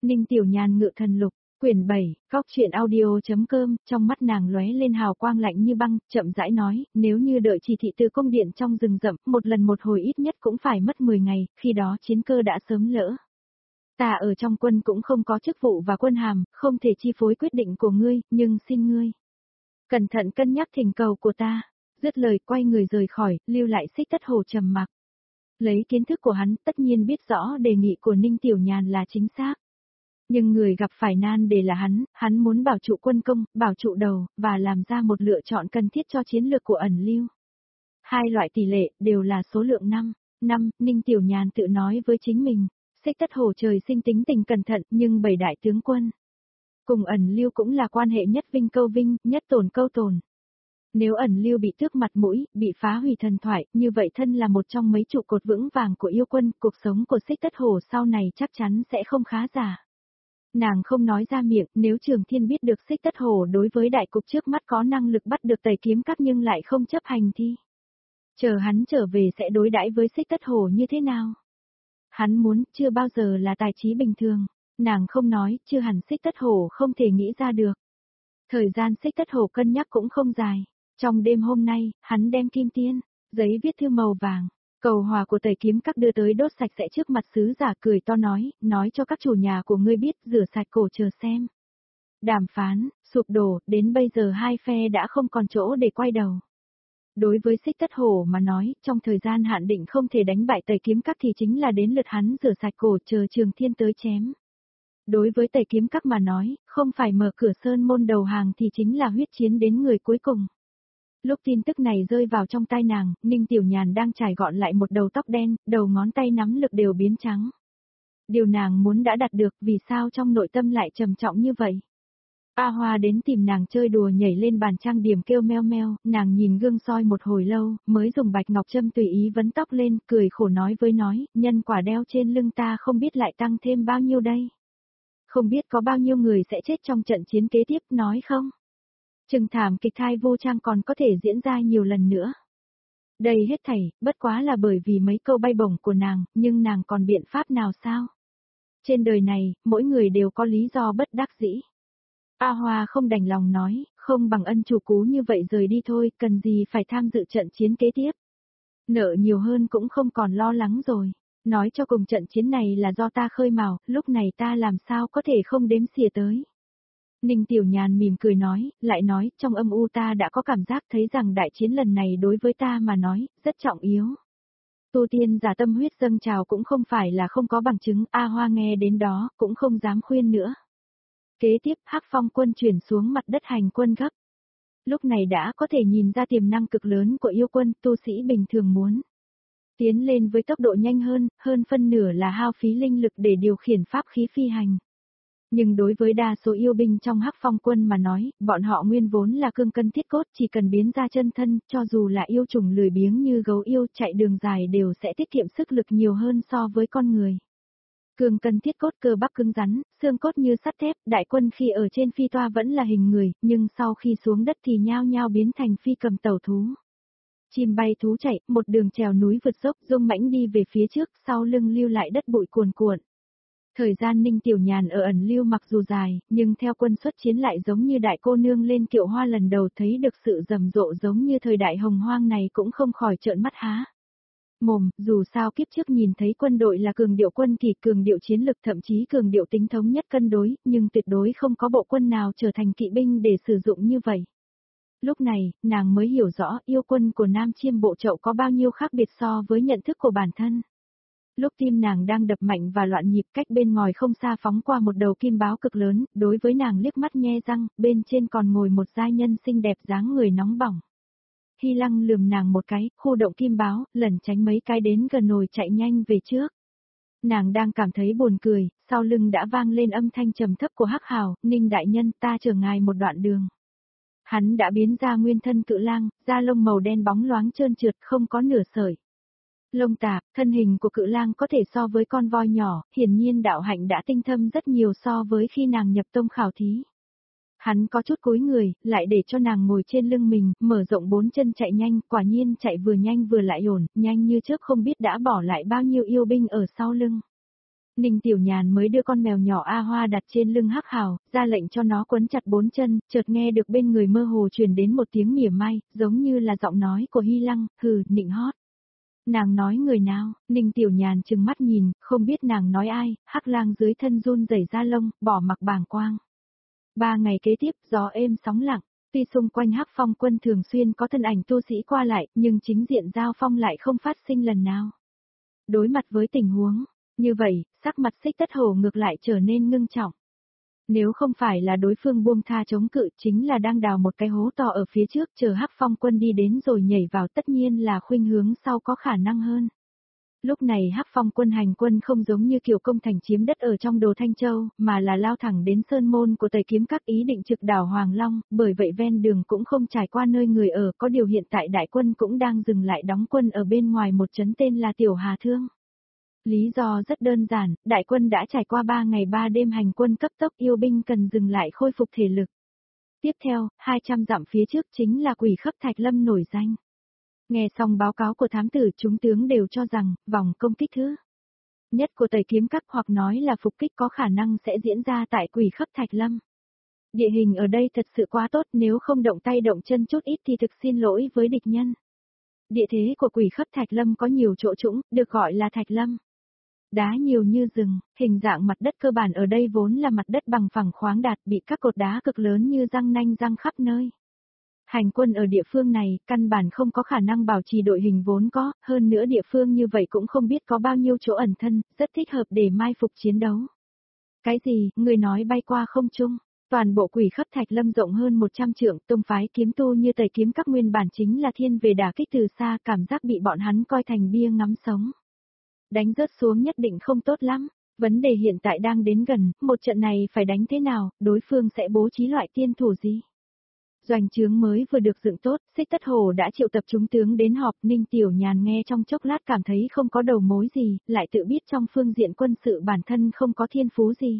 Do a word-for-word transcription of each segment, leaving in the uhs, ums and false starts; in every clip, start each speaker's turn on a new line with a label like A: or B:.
A: Ninh Tiểu Nhàn ngự thần lục, quyển bảy, góc truyện audio.com, trong mắt nàng lóe lên hào quang lạnh như băng, chậm rãi nói, nếu như đợi chỉ thị từ cung điện trong rừng rậm, một lần một hồi ít nhất cũng phải mất mười ngày, khi đó chiến cơ đã sớm lỡ. Ta ở trong quân cũng không có chức vụ và quân hàm, không thể chi phối quyết định của ngươi, nhưng xin ngươi. Cẩn thận cân nhắc thỉnh cầu của ta. Dứt lời quay người rời khỏi, lưu lại Xích Tất Hồ trầm mặc. Lấy kiến thức của hắn tất nhiên biết rõ đề nghị của Ninh Tiểu Nhàn là chính xác. Nhưng người gặp phải nan đề là hắn, hắn muốn bảo trụ quân công, bảo trụ đầu, và làm ra một lựa chọn cần thiết cho chiến lược của ẩn lưu. Hai loại tỷ lệ đều là số lượng năm. Năm, Ninh Tiểu Nhàn tự nói với chính mình. Xích Tất Hồ trời sinh tính tình cẩn thận, nhưng bảy đại tướng quân. Cùng ẩn lưu cũng là quan hệ nhất vinh câu vinh, nhất tổn câu tổn. Nếu ẩn lưu bị tước mặt mũi, bị phá hủy thần thoại, như vậy thân là một trong mấy trụ cột vững vàng của yêu quân, cuộc sống của Xích Tất Hồ sau này chắc chắn sẽ không khá giả. Nàng không nói ra miệng, nếu Trường Thiên biết được Xích Tất Hồ đối với đại cục trước mắt có năng lực bắt được Tẩy Kiếm Các nhưng lại không chấp hành thì chờ hắn trở về sẽ đối đãi với Xích Tất Hồ như thế nào? Hắn muốn, chưa bao giờ là tài trí bình thường. Nàng không nói, chưa hẳn Xích Tất Hồ không thể nghĩ ra được. Thời gian Xích Tất Hồ cân nhắc cũng không dài. Trong đêm hôm nay, hắn đem kim tiên, giấy viết thư màu vàng, cầu hòa của Tẩy Kiếm Các đưa tới đốt sạch sẽ trước mặt sứ giả, cười to nói, nói cho các chủ nhà của ngươi biết, rửa sạch cổ chờ xem. Đàm phán, sụp đổ, đến bây giờ hai phe đã không còn chỗ để quay đầu. Đối với Xích Tất Hồ mà nói, trong thời gian hạn định không thể đánh bại Tẩy Kiếm Các thì chính là đến lượt hắn rửa sạch cổ chờ Trường Thiên tới chém. Đối với Tẩy Kiếm Các mà nói, không phải mở cửa sơn môn đầu hàng thì chính là huyết chiến đến người cuối cùng. Lúc tin tức này rơi vào trong tai nàng, Ninh Tiểu Nhàn đang trải gọn lại một đầu tóc đen, đầu ngón tay nắm lực đều biến trắng. Điều nàng muốn đã đạt được, vì sao trong nội tâm lại trầm trọng như vậy? A Hoa đến tìm nàng chơi đùa nhảy lên bàn trang điểm kêu meo meo, nàng nhìn gương soi một hồi lâu, mới dùng bạch ngọc châm tùy ý vấn tóc lên, cười khổ nói với nói, nhân quả đeo trên lưng ta không biết lại tăng thêm bao nhiêu đây. Không biết có bao nhiêu người sẽ chết trong trận chiến kế tiếp, nói không? Chừng thảm kịch thai vô trang còn có thể diễn ra nhiều lần nữa. Đây hết thảy, bất quá là bởi vì mấy câu bay bổng của nàng, nhưng nàng còn biện pháp nào sao? Trên đời này, mỗi người đều có lý do bất đắc dĩ. A Hoa không đành lòng nói, không bằng ân chủ cú như vậy rời đi thôi, cần gì phải tham dự trận chiến kế tiếp. Nợ nhiều hơn cũng không còn lo lắng rồi. Nói cho cùng trận chiến này là do ta khơi mào, lúc này ta làm sao có thể không đếm xỉa tới. Ninh Tiểu Nhàn mỉm cười nói, lại nói, trong âm u ta đã có cảm giác thấy rằng đại chiến lần này đối với ta mà nói, rất trọng yếu. Tu tiên giả tâm huyết dâng trào cũng không phải là không có bằng chứng, A Hoa nghe đến đó, cũng không dám khuyên nữa. Kế tiếp, Hắc Phong quân chuyển xuống mặt đất hành quân gấp. Lúc này đã có thể nhìn ra tiềm năng cực lớn của yêu quân, tu sĩ bình thường muốn tiến lên với tốc độ nhanh hơn, hơn phân nửa là hao phí linh lực để điều khiển pháp khí phi hành. Nhưng đối với đa số yêu binh trong Hắc Phong quân mà nói, bọn họ nguyên vốn là cương cân thiết cốt, chỉ cần biến ra chân thân, cho dù là yêu trùng lười biếng như gấu yêu chạy đường dài đều sẽ tiết kiệm sức lực nhiều hơn so với con người. Cương cân thiết cốt cơ bắp cứng rắn, xương cốt như sắt thép, đại quân khi ở trên phi toa vẫn là hình người, nhưng sau khi xuống đất thì nhao nhao biến thành phi cầm tẩu thú. Chim bay thú chạy, một đường trèo núi vượt dốc, dung mãnh đi về phía trước, sau lưng lưu lại đất bụi cuồn cuộn. Thời gian Ninh Tiểu Nhàn ở ẩn lưu mặc dù dài, nhưng theo quân xuất chiến lại giống như đại cô nương lên kiệu hoa lần đầu thấy được sự rầm rộ giống như thời đại hồng hoang này cũng không khỏi trợn mắt há mồm, dù sao kiếp trước nhìn thấy quân đội là cường điệu quân kỳ, cường điệu chiến lực, thậm chí cường điệu tính thống nhất cân đối, nhưng tuyệt đối không có bộ quân nào trở thành kỵ binh để sử dụng như vậy. Lúc này, nàng mới hiểu rõ yêu quân của Nam Chiêm Bộ Chậu có bao nhiêu khác biệt so với nhận thức của bản thân. Lúc tim nàng đang đập mạnh và loạn nhịp, cách bên ngoài không xa phóng qua một đầu kim báo cực lớn, đối với nàng liếc mắt nhe răng, bên trên còn ngồi một giai nhân xinh đẹp dáng người nóng bỏng. Hy Lăng lườm nàng một cái, khu động kim báo, lẩn tránh mấy cái đến gần nồi chạy nhanh về trước. Nàng đang cảm thấy buồn cười, sau lưng đã vang lên âm thanh trầm thấp của Hắc Hào, Ninh đại nhân, ta chở ngài một đoạn đường. Hắn đã biến ra nguyên thân cự lang, da lông màu đen bóng loáng trơn trượt, không có nửa sợi lông tạp, thân hình của cự lang có thể so với con voi nhỏ, hiển nhiên đạo hạnh đã tinh thâm rất nhiều so với khi nàng nhập tông khảo thí. Hắn có chút cúi người, lại để cho nàng ngồi trên lưng mình, mở rộng bốn chân chạy nhanh, quả nhiên chạy vừa nhanh vừa lại ổn, nhanh như trước không biết đã bỏ lại bao nhiêu yêu binh ở sau lưng. Ninh Tiểu Nhàn mới đưa con mèo nhỏ A Hoa đặt trên lưng Hắc Hào, ra lệnh cho nó quấn chặt bốn chân, chợt nghe được bên người mơ hồ truyền đến một tiếng mỉa mai, giống như là giọng nói của Hy Lăng, hừ, nịnh hót. Nàng nói người nào? Ninh Tiểu Nhàn trừng mắt nhìn, không biết nàng nói ai, Hắc Lang dưới thân run rẩy da lông, bỏ mặc bàng quang. Ba ngày kế tiếp, gió êm sóng lặng, tuy xung quanh Hắc Phong quân thường xuyên có thân ảnh tu sĩ qua lại, nhưng chính diện giao phong lại không phát sinh lần nào. Đối mặt với tình huống như vậy, sắc mặt Xích Tất Hổ ngược lại trở nên ngưng trọng. Nếu không phải là đối phương buông tha chống cự, chính là đang đào một cái hố to ở phía trước chờ Hắc Phong quân đi đến rồi nhảy vào, tất nhiên là khuynh hướng sau có khả năng hơn. Lúc này Hắc Phong quân hành quân không giống như kiểu công thành chiếm đất ở trong Đồ Thanh Châu, mà là lao thẳng đến sơn môn của Tây Kiếm Các, ý định trực đảo Hoàng Long, bởi vậy ven đường cũng không trải qua nơi người ở, có điều hiện tại đại quân cũng đang dừng lại đóng quân ở bên ngoài một trấn tên là Tiểu Hà Thương. Lý do rất đơn giản, đại quân đã trải qua ba ngày ba đêm hành quân cấp tốc, yêu binh cần dừng lại khôi phục thể lực. Tiếp theo, hai trăm dặm phía trước chính là Quỷ Khấp Thạch Lâm nổi danh. Nghe xong báo cáo của thám tử, chúng tướng đều cho rằng, vòng công kích thứ nhất của Tây Kiếm Các hoặc nói là phục kích có khả năng sẽ diễn ra tại Quỷ Khấp Thạch Lâm. Địa hình ở đây thật sự quá tốt, nếu không động tay động chân chút ít thì thực xin lỗi với địch nhân. Địa thế của Quỷ Khấp Thạch Lâm có nhiều chỗ trũng, được gọi là Thạch Lâm. Đá nhiều như rừng, hình dạng mặt đất cơ bản ở đây vốn là mặt đất bằng phẳng khoáng đạt, bị các cột đá cực lớn như răng nanh răng khắp nơi. Hành quân ở địa phương này, căn bản không có khả năng bảo trì đội hình vốn có, hơn nữa địa phương như vậy cũng không biết có bao nhiêu chỗ ẩn thân, rất thích hợp để mai phục chiến đấu. Cái gì, người nói bay qua không trung? Toàn bộ Quỷ Khấp Thạch Lâm rộng hơn một trăm trượng, tông phái kiếm tu như Tây Kiếm Các nguyên bản chính là thiên về đả kích từ xa, cảm giác bị bọn hắn coi thành bia ngắm sống. Đánh rớt xuống nhất định không tốt lắm, vấn đề hiện tại đang đến gần, một trận này phải đánh thế nào, đối phương sẽ bố trí loại tiên thủ gì? Doanh trướng mới vừa được dựng tốt, Xích Tất Hổ đã triệu tập chúng tướng đến họp, Ninh Tiểu Nhàn nghe trong chốc lát cảm thấy không có đầu mối gì, lại tự biết trong phương diện quân sự bản thân không có thiên phú gì.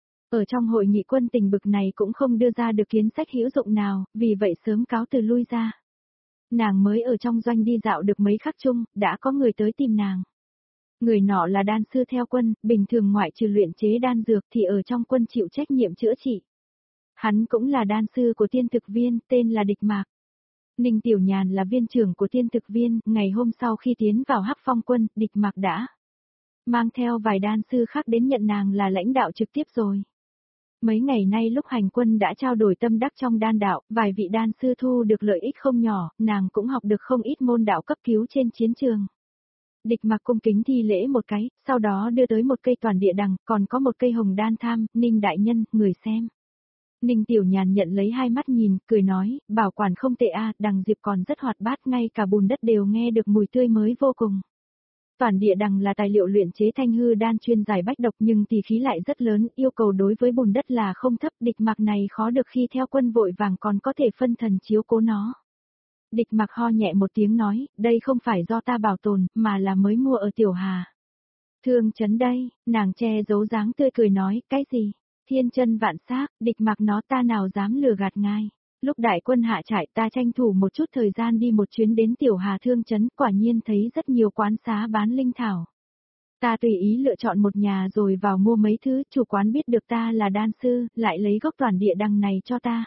A: Ở trong hội nghị quân tình bực này cũng không đưa ra được kiến sách hữu dụng nào, vì vậy sớm cáo từ lui ra. Nàng mới ở trong doanh đi dạo được mấy khắc chung, đã có người tới tìm nàng. Người nọ là đan sư theo quân, bình thường ngoại trừ luyện chế đan dược thì ở trong quân chịu trách nhiệm chữa trị. Hắn cũng là đan sư của tiên thực viên, tên là Địch Mạc. Ninh Tiểu Nhàn là viên trưởng của tiên thực viên, ngày hôm sau khi tiến vào Hắc Phong quân, Địch Mạc đã mang theo vài đan sư khác đến nhận nàng là lãnh đạo trực tiếp rồi. Mấy ngày nay lúc hành quân đã trao đổi tâm đắc trong đan đạo, vài vị đan sư thu được lợi ích không nhỏ, nàng cũng học được không ít môn đạo cấp cứu trên chiến trường. Địch Mạc cung kính thi lễ một cái, sau đó đưa tới một cây toàn địa đằng, còn có một cây hồng đan tham, Ninh đại nhân, người xem. Ninh Tiểu Nhàn nhận lấy hai mắt nhìn, cười nói, bảo quản không tệ a, đằng diệp còn rất hoạt bát, ngay cả bùn đất đều nghe được mùi tươi mới vô cùng. Toàn địa đằng là tài liệu luyện chế thanh hư đan chuyên giải bách độc nhưng tỷ khí lại rất lớn, yêu cầu đối với bùn đất là không thấp, Địch Mạc này khó được khi theo quân vội vàng còn có thể phân thần chiếu cố nó. Địch Mạc ho nhẹ một tiếng nói, đây không phải do ta bảo tồn, mà là mới mua ở Tiểu Hà Thương trấn đây, nàng che giấu dáng tươi cười nói, cái gì? Thiên chân vạn xác, Địch Mạc nó ta nào dám lừa gạt ngài. Lúc đại quân hạ trại ta tranh thủ một chút thời gian đi một chuyến đến Tiểu Hà Thương trấn, quả nhiên thấy rất nhiều quán xá bán linh thảo. Ta tùy ý lựa chọn một nhà rồi vào mua mấy thứ, chủ quán biết được ta là đan sư, lại lấy gốc toàn địa đằng này cho ta.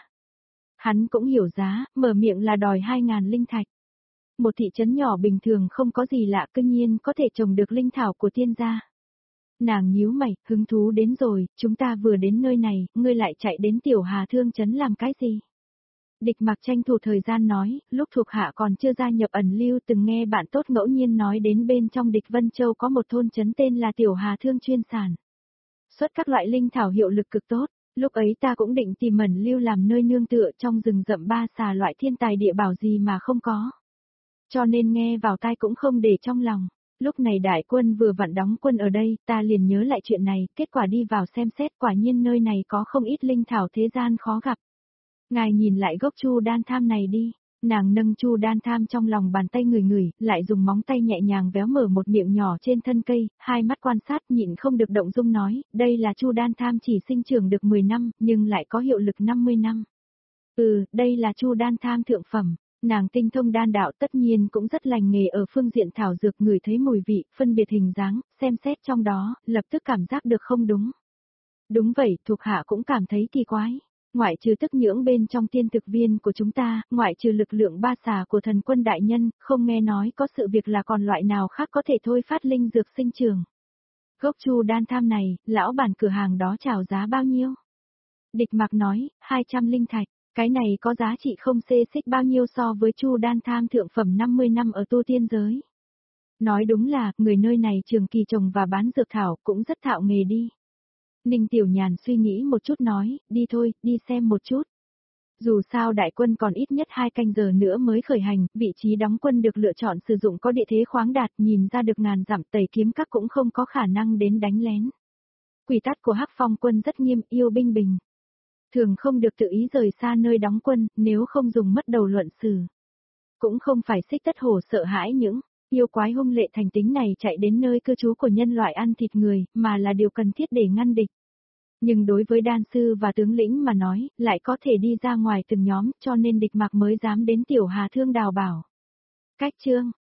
A: Hắn cũng hiểu giá, mở miệng là đòi hai ngàn linh thạch. Một thị trấn nhỏ bình thường không có gì lạ, cương nhiên có thể trồng được linh thảo của tiên gia. Nàng nhíu mày, hứng thú đến rồi, chúng ta vừa đến nơi này, ngươi lại chạy đến Tiểu Hà Thương trấn làm cái gì? Địch Mạc tranh thủ thời gian nói, lúc thuộc hạ còn chưa gia nhập ẩn lưu từng nghe bạn tốt ngẫu nhiên nói đến bên trong Địch Vân Châu có một thôn trấn tên là Tiểu Hà Thương chuyên sản xuất các loại linh thảo hiệu lực cực tốt. Lúc ấy ta cũng định tìm ẩn lưu làm nơi nương tựa trong rừng rậm ba xà loại thiên tài địa bảo gì mà không có. Cho nên nghe vào tai cũng không để trong lòng. Lúc này đại quân vừa vặn đóng quân ở đây, ta liền nhớ lại chuyện này, kết quả đi vào xem xét, quả nhiên nơi này có không ít linh thảo thế gian khó gặp. Ngài nhìn lại gốc chu đan tham này đi. Nàng nâng chu đan tham trong lòng bàn tay người người, lại dùng móng tay nhẹ nhàng véo mở một miệng nhỏ trên thân cây, hai mắt quan sát nhịn không được động dung nói, đây là chu đan tham chỉ sinh trưởng được mười năm, nhưng lại có hiệu lực năm mươi năm. Ừ, đây là chu đan tham thượng phẩm. Nàng tinh thông đan đạo tất nhiên cũng rất lành nghề ở phương diện thảo dược, ngửi thấy mùi vị, phân biệt hình dáng, xem xét trong đó, lập tức cảm giác được không đúng. Đúng vậy, thuộc hạ cũng cảm thấy kỳ quái. Ngoại trừ tức nhưỡng bên trong tiên thực viên của chúng ta, ngoại trừ lực lượng ba xà của thần quân đại nhân, không nghe nói có sự việc là còn loại nào khác có thể thôi phát linh dược sinh trường. Gốc chu đan tham này, lão bản cửa hàng đó chào giá bao nhiêu? Địch Mặc nói, hai trăm linh thạch, cái này có giá trị không xê xích bao nhiêu so với chu đan tham thượng phẩm năm mươi năm ở tu tiên giới. Nói đúng là, người nơi này trường kỳ trồng và bán dược thảo cũng rất thạo nghề đi. Ninh Tiểu Nhàn suy nghĩ một chút nói, đi thôi, đi xem một chút. Dù sao đại quân còn ít nhất hai canh giờ nữa mới khởi hành, vị trí đóng quân được lựa chọn sử dụng có địa thế khoáng đạt, nhìn ra được ngàn dặm Tẩy Kiếm Các cũng không có khả năng đến đánh lén. Quy tắc của Hắc Phong quân rất nghiêm, yêu binh bình. Thường không được tự ý rời xa nơi đóng quân, nếu không dùng mất đầu luận xử. Cũng không phải Xích Tất Hổ sợ hãi những yêu quái hung lệ thành tính này chạy đến nơi cư trú của nhân loại ăn thịt người, mà là điều cần thiết để ngăn địch. Nhưng đối với đan sư và tướng lĩnh mà nói, lại có thể đi ra ngoài từng nhóm, cho nên Địch Mặc mới dám đến Tiểu Hà Thương đào bảo. Cách chương